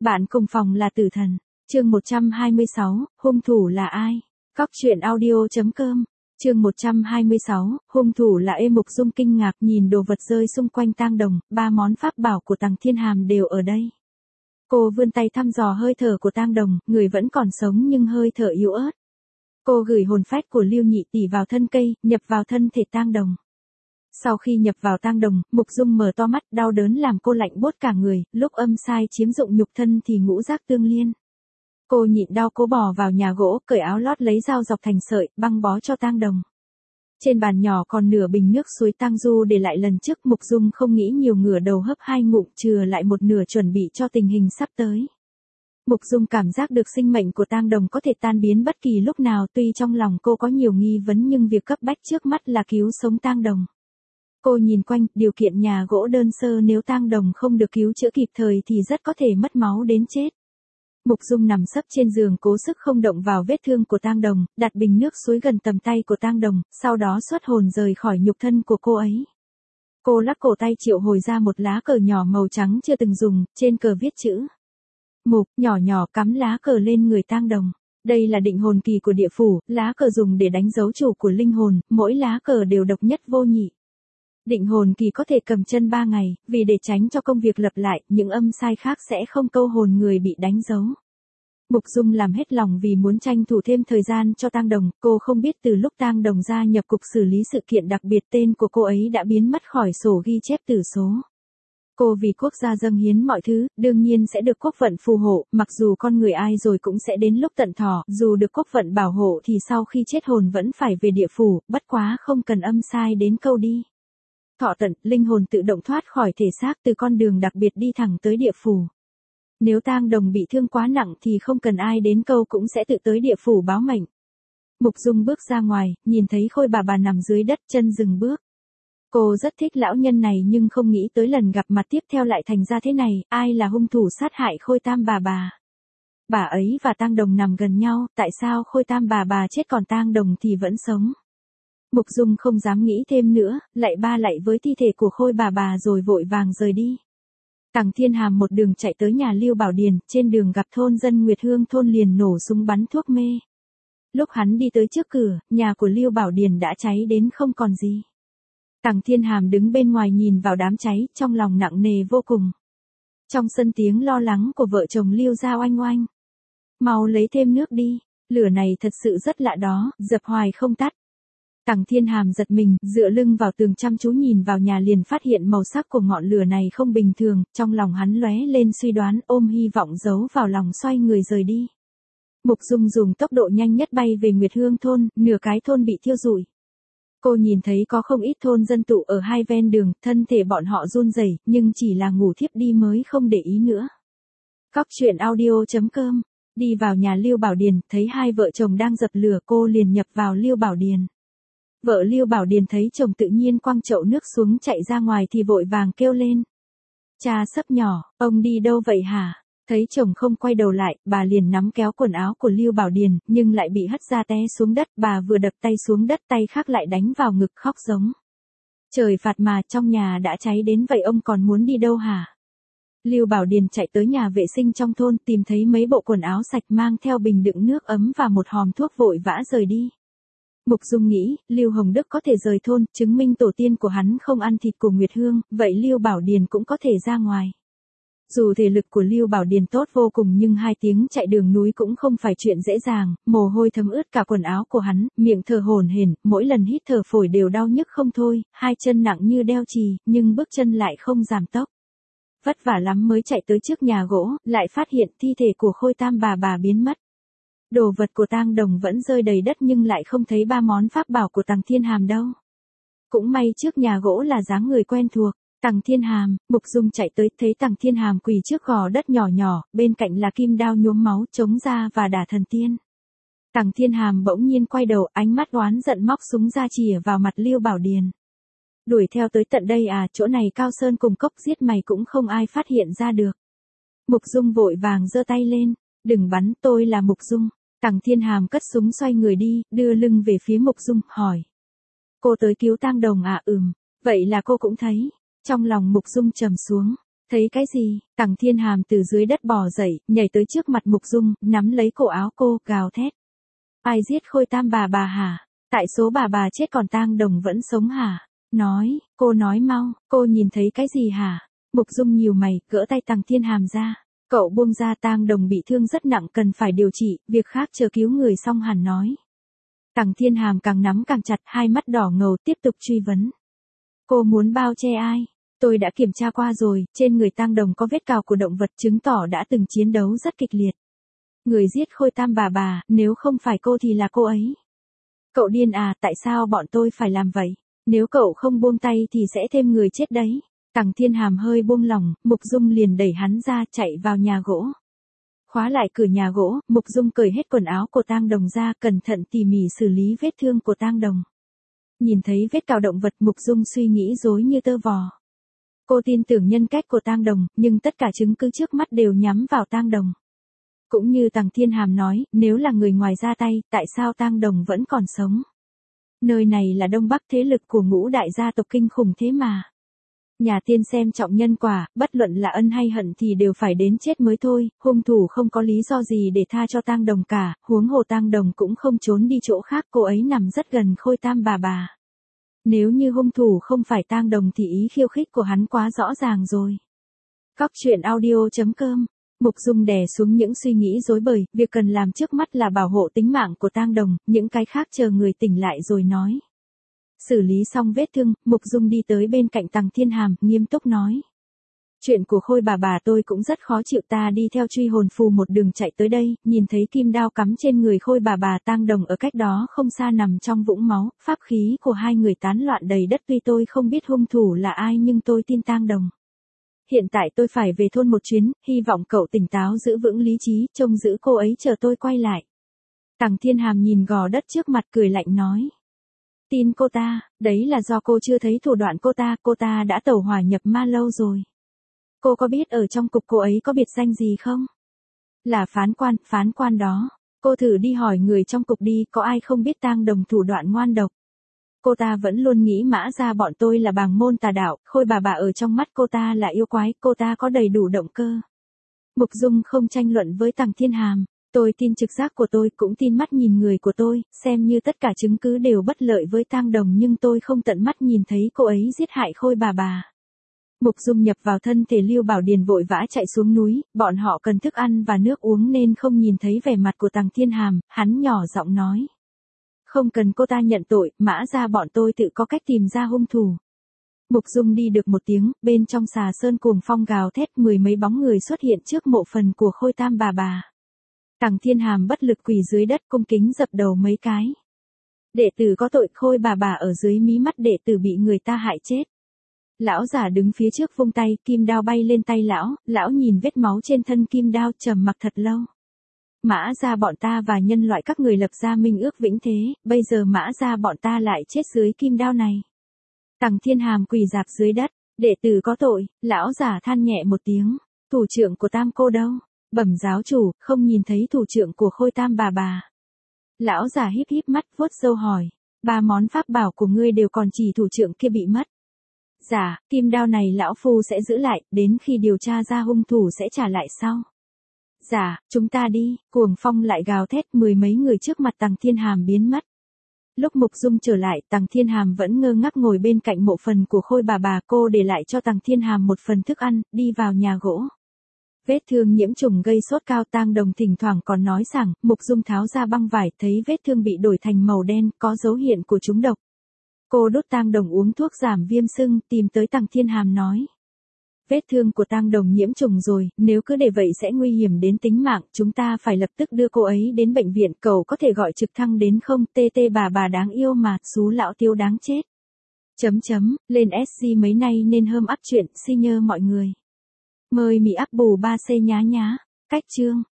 Bạn cùng phòng là tử thần. Chương 126, hung thủ là ai? Cóc truyện audio.com. Chương 126, hung thủ là Mục Dung kinh ngạc nhìn đồ vật rơi xung quanh tang đồng, ba món pháp bảo của Tằng Thiên Hàm đều ở đây. Cô vươn tay thăm dò hơi thở của tang đồng, người vẫn còn sống nhưng hơi thở yếu ớt. Cô gửi hồn phách của Lưu Nhị Tỷ vào thân cây, nhập vào thân thể tang đồng. Sau khi nhập vào tang đồng, Mục Dung mở to mắt, đau đớn làm cô lạnh buốt cả người, lúc âm sai chiếm dụng nhục thân thì ngũ giác tương liên. Cô nhịn đau cố bò vào nhà gỗ, cởi áo lót lấy dao dọc thành sợi, băng bó cho tang đồng. Trên bàn nhỏ còn nửa bình nước suối tang du để lại lần trước, Mục Dung không nghĩ nhiều, ngửa đầu hấp 2 ngụm, chừa lại một nửa chuẩn bị cho tình hình sắp tới. Mục Dung cảm giác được sinh mệnh của tang đồng có thể tan biến bất kỳ lúc nào, tuy trong lòng cô có nhiều nghi vấn nhưng việc cấp bách trước mắt là cứu sống tang đồng. Cô nhìn quanh, điều kiện nhà gỗ đơn sơ, nếu tang đồng không được cứu chữa kịp thời thì rất có thể mất máu đến chết. Mục Dung nằm sấp trên giường cố sức không động vào vết thương của tang đồng, đặt bình nước suối gần tầm tay của tang đồng, sau đó xuất hồn rời khỏi nhục thân của cô ấy. Cô lắc cổ tay triệu hồi ra một lá cờ nhỏ màu trắng chưa từng dùng, trên cờ viết chữ Mục, nhỏ nhỏ, cắm lá cờ lên người tang đồng. Đây là định hồn kỳ của địa phủ, lá cờ dùng để đánh dấu chủ của linh hồn, mỗi lá cờ đều độc nhất vô nhị. Định hồn kỳ có thể cầm chân 3 ngày, vì để tránh cho công việc lặp lại, những âm sai khác sẽ không câu hồn người bị đánh dấu. Mục Dung làm hết lòng vì muốn tranh thủ thêm thời gian cho tang đồng, cô không biết từ lúc tang đồng gia nhập cục xử lý sự kiện đặc biệt, tên của cô ấy đã biến mất khỏi sổ ghi chép tử số. Cô vì quốc gia dâng hiến mọi thứ, đương nhiên sẽ được quốc vận phù hộ, mặc dù con người ai rồi cũng sẽ đến lúc tận thọ, dù được quốc vận bảo hộ thì sau khi chết hồn vẫn phải về địa phủ, bất quá không cần âm sai đến câu đi. Thọ tận, linh hồn tự động thoát khỏi thể xác, từ con đường đặc biệt đi thẳng tới địa phủ. Nếu tang đồng bị thương quá nặng thì không cần ai đến câu cũng sẽ tự tới địa phủ báo mệnh. Mục Dung bước ra ngoài, nhìn thấy Khôi bà nằm dưới đất, chân dừng bước. Cô rất thích lão nhân này nhưng không nghĩ tới lần gặp mặt tiếp theo lại thành ra thế này, ai là hung thủ sát hại Khôi tam bà. Bà ấy và tang đồng nằm gần nhau, tại sao Khôi tam bà chết còn tang đồng thì vẫn sống? Mục Dung không dám nghĩ thêm nữa, lại với thi thể của Khôi bà rồi vội vàng rời đi. Tằng Thiên Hàm một đường chạy tới nhà Lưu Bảo Điền, trên đường gặp thôn dân Nguyệt Hương thôn liền nổ súng bắn thuốc mê. Lúc hắn đi tới trước cửa, nhà của Lưu Bảo Điền đã cháy đến không còn gì. Tằng Thiên Hàm đứng bên ngoài nhìn vào đám cháy, trong lòng nặng nề vô cùng. Trong sân tiếng lo lắng của vợ chồng Lưu gia oanh oanh. Mau lấy thêm nước đi, lửa này thật sự rất lạ đó, dập hoài không tắt. Tằng Thiên Hàm giật mình, dựa lưng vào tường chăm chú nhìn vào nhà liền phát hiện màu sắc của ngọn lửa này không bình thường, trong lòng hắn lóe lên suy đoán, ôm hy vọng giấu vào lòng xoay người rời đi. Mục Dung dùng tốc độ nhanh nhất bay về Nguyệt Hương thôn, nửa cái thôn bị thiêu rụi. Cô nhìn thấy có không ít thôn dân tụ ở hai ven đường, thân thể bọn họ run rẩy, nhưng chỉ là ngủ thiếp đi mới không để ý nữa. Cóc truyện audio.com. Đi vào nhà Lưu Bảo Điền, thấy hai vợ chồng đang dập lửa, cô liền nhập vào Lưu Bảo Điền. Vợ Lưu Bảo Điền thấy chồng tự nhiên quăng chậu nước xuống chạy ra ngoài thì vội vàng kêu lên. Cha sấp nhỏ, ông đi đâu vậy hả? Thấy chồng không quay đầu lại, bà liền nắm kéo quần áo của Lưu Bảo Điền, nhưng lại bị hất ra té xuống đất, bà vừa đập tay xuống đất tay khác lại đánh vào ngực khóc giống. Trời phạt mà, trong nhà đã cháy đến vậy ông còn muốn đi đâu hả? Lưu Bảo Điền chạy tới nhà vệ sinh trong thôn, tìm thấy mấy bộ quần áo sạch mang theo bình đựng nước ấm và một hòm thuốc, vội vã rời đi. Mục Dung nghĩ, Lưu Hồng Đức có thể rời thôn, chứng minh tổ tiên của hắn không ăn thịt của Nguyệt Hương, vậy Lưu Bảo Điền cũng có thể ra ngoài. Dù thể lực của Lưu Bảo Điền tốt vô cùng nhưng 2 tiếng chạy đường núi cũng không phải chuyện dễ dàng, mồ hôi thấm ướt cả quần áo của hắn, miệng thở hổn hển, mỗi lần hít thở phổi đều đau nhức không thôi, 2 chân nặng như đeo chì, nhưng bước chân lại không giảm tốc. Vất vả lắm mới chạy tới trước nhà gỗ, lại phát hiện thi thể của Khôi tam bà biến mất. Đồ vật của tang đồng vẫn rơi đầy đất nhưng lại không thấy 3 món pháp bảo của Tằng Thiên Hàm đâu. Cũng may trước nhà gỗ là dáng người quen thuộc. Tằng Thiên Hàm, Mục Dung chạy tới, thấy Tằng Thiên Hàm quỳ trước gò đất nhỏ nhỏ, bên cạnh là kim đao nhuốm máu, chống ra và đả thần tiên. Tằng Thiên Hàm bỗng nhiên quay đầu, ánh mắt oán giận móc súng ra chĩa vào mặt Lưu Bảo Điền. Đuổi theo tới tận đây à, chỗ này cao sơn cùng cốc giết mày cũng không ai phát hiện ra được. Mục Dung vội vàng giơ tay lên, đừng bắn, tôi là Mục Dung. Tằng Thiên Hàm cất súng xoay người đi, đưa lưng về phía Mục Dung, hỏi. Cô tới cứu tang đồng à? Vậy là cô cũng thấy. Trong lòng Mục Dung trầm xuống. Thấy cái gì? Tằng Thiên Hàm từ dưới đất bò dậy, nhảy tới trước mặt Mục Dung, nắm lấy cổ áo cô, gào thét. Ai giết Khôi Tam bà hả? Tại số bà chết còn Tang Đồng vẫn sống hả? Nói, cô nói mau, cô nhìn thấy cái gì hả? Mục Dung nhíu mày, gỡ tay Tằng Thiên Hàm ra. Cậu buông ra, Tang Đồng bị thương rất nặng cần phải điều trị, việc khác chờ cứu người xong hẳn nói. Tằng Thiên Hàm càng nắm càng chặt, hai mắt đỏ ngầu tiếp tục truy vấn. Cô muốn bao che ai? Tôi đã kiểm tra qua rồi, trên người Tang Đồng có vết cào của động vật chứng tỏ đã từng chiến đấu rất kịch liệt. Người giết Khôi Tam bà, nếu không phải cô thì là cô ấy. Cậu điên à, tại sao bọn tôi phải làm vậy? Nếu cậu không buông tay thì sẽ thêm người chết đấy. Tằng Thiên Hàm hơi buông lỏng, Mục Dung liền đẩy hắn ra chạy vào nhà gỗ. Khóa lại cửa nhà gỗ, Mục Dung cởi hết quần áo của Tang Đồng ra, cẩn thận tỉ mỉ xử lý vết thương của Tang Đồng. Nhìn thấy vết cào động vật, Mục Dung suy nghĩ rối như tơ vò. Cô tin tưởng nhân cách của Tang Đồng, nhưng tất cả chứng cứ trước mắt đều nhắm vào Tang Đồng. Cũng như Tằng Thiên Hàm nói, nếu là người ngoài ra tay, tại sao Tang Đồng vẫn còn sống? Nơi này là Đông Bắc, thế lực của ngũ đại gia tộc kinh khủng thế mà. Nhà tiên xem trọng nhân quả, bất luận là ân hay hận thì đều phải đến chết mới thôi, hung thủ không có lý do gì để tha cho Tang Đồng cả, huống hồ Tang Đồng cũng không trốn đi chỗ khác, cô ấy nằm rất gần Khôi Tam bà. Nếu như hung thủ không phải Tang Đồng thì ý khiêu khích của hắn quá rõ ràng rồi. Cóc truyện audio.com. Mục Dung đè xuống những suy nghĩ rối bời, việc cần làm trước mắt là bảo hộ tính mạng của Tang Đồng, những cái khác chờ người tỉnh lại rồi nói. Xử lý xong vết thương, Mục Dung đi tới bên cạnh Tằng Thiên Hàm, nghiêm túc nói. Chuyện của Khôi bà tôi cũng rất khó chịu, ta đi theo truy hồn phù một đường chạy tới đây, nhìn thấy kim đao cắm trên người Khôi bà Tang Đồng ở cách đó không xa nằm trong vũng máu, pháp khí của hai người tán loạn đầy đất, tuy tôi không biết hung thủ là ai nhưng tôi tin Tang Đồng. Hiện tại tôi phải về thôn một chuyến, hy vọng cậu tỉnh táo giữ vững lý trí, trông giữ cô ấy chờ tôi quay lại. Tằng Thiên Hàm nhìn gò đất trước mặt cười lạnh nói. Tin cô ta, đấy là do cô chưa thấy thủ đoạn cô ta đã tẩu hỏa nhập ma lâu rồi. Cô có biết ở trong cục cô ấy có biệt danh gì không? Là phán quan đó. Cô thử đi hỏi người trong cục đi, có ai không biết Tang Đồng thủ đoạn ngoan độc. Cô ta vẫn luôn nghĩ Mã gia bọn tôi là bàng môn tà đạo, Khôi bà ở trong mắt cô ta là yêu quái, cô ta có đầy đủ động cơ. Mục Dung không tranh luận với Tằng Thiên Hàm, tôi tin trực giác của tôi, cũng tin mắt nhìn người của tôi, xem như tất cả chứng cứ đều bất lợi với Tang Đồng nhưng tôi không tận mắt nhìn thấy cô ấy giết hại Khôi bà. Mục Dung nhập vào thân thể Lưu Bảo Điền vội vã chạy xuống núi, bọn họ cần thức ăn và nước uống nên không nhìn thấy vẻ mặt của Tằng Thiên Hàm, hắn nhỏ giọng nói. Không cần cô ta nhận tội, Mã gia bọn tôi tự có cách tìm ra hung thủ. Mục Dung đi được một tiếng, bên trong xà sơn cuồng phong gào thét, mười mấy bóng người xuất hiện trước mộ phần của Khôi Tam bà. Tằng Thiên Hàm bất lực quỳ dưới đất cung kính dập đầu mấy cái. Đệ tử có tội, Khôi bà ở dưới mí mắt đệ tử bị người ta hại chết. Lão giả đứng phía trước vung tay, kim đao bay lên tay lão nhìn vết máu trên thân kim đao trầm mặc thật lâu. Mã gia bọn ta và nhân loại các người lập ra minh ước vĩnh thế, bây giờ Mã gia bọn ta lại chết dưới kim đao này. Tằng Thiên Hàm quỳ rạp dưới đất, đệ tử có tội, lão giả than nhẹ một tiếng, thủ trưởng của Tam cô đâu? Bẩm giáo chủ, không nhìn thấy thủ trưởng của Khôi Tam bà. Lão giả híp híp mắt vuốt râu hỏi, 3 món pháp bảo của ngươi đều còn, chỉ thủ trưởng kia bị mất. Dạ, kim đao này lão phu sẽ giữ lại, đến khi điều tra ra hung thủ sẽ trả lại sau. Dạ, chúng ta đi, cuồng phong lại gào thét, mười mấy người trước mặt Tằng Thiên Hàm biến mất. Lúc Mục Dung trở lại, Tằng Thiên Hàm vẫn ngơ ngác ngồi bên cạnh mộ phần của Khôi bà, cô để lại cho Tằng Thiên Hàm một phần thức ăn, đi vào nhà gỗ. Vết thương nhiễm trùng gây sốt cao, Tang Đồng thỉnh thoảng còn nói rằng, Mục Dung tháo ra băng vải, thấy vết thương bị đổi thành màu đen, có dấu hiện của trúng độc. Cô đốt Tang Đồng uống thuốc giảm viêm sưng, tìm tới Tằng Thiên Hàm nói. Vết thương của Tang Đồng nhiễm trùng rồi, nếu cứ để vậy sẽ nguy hiểm đến tính mạng, chúng ta phải lập tức đưa cô ấy đến bệnh viện, cậu có thể gọi trực thăng đến không? Bà đáng yêu mà, xú lão tiêu đáng chết. Lên SG mấy nay nên hâm up chuyện, xin nhờ mọi người. Mời Mỹ up bù 3C nhá. Cách chương.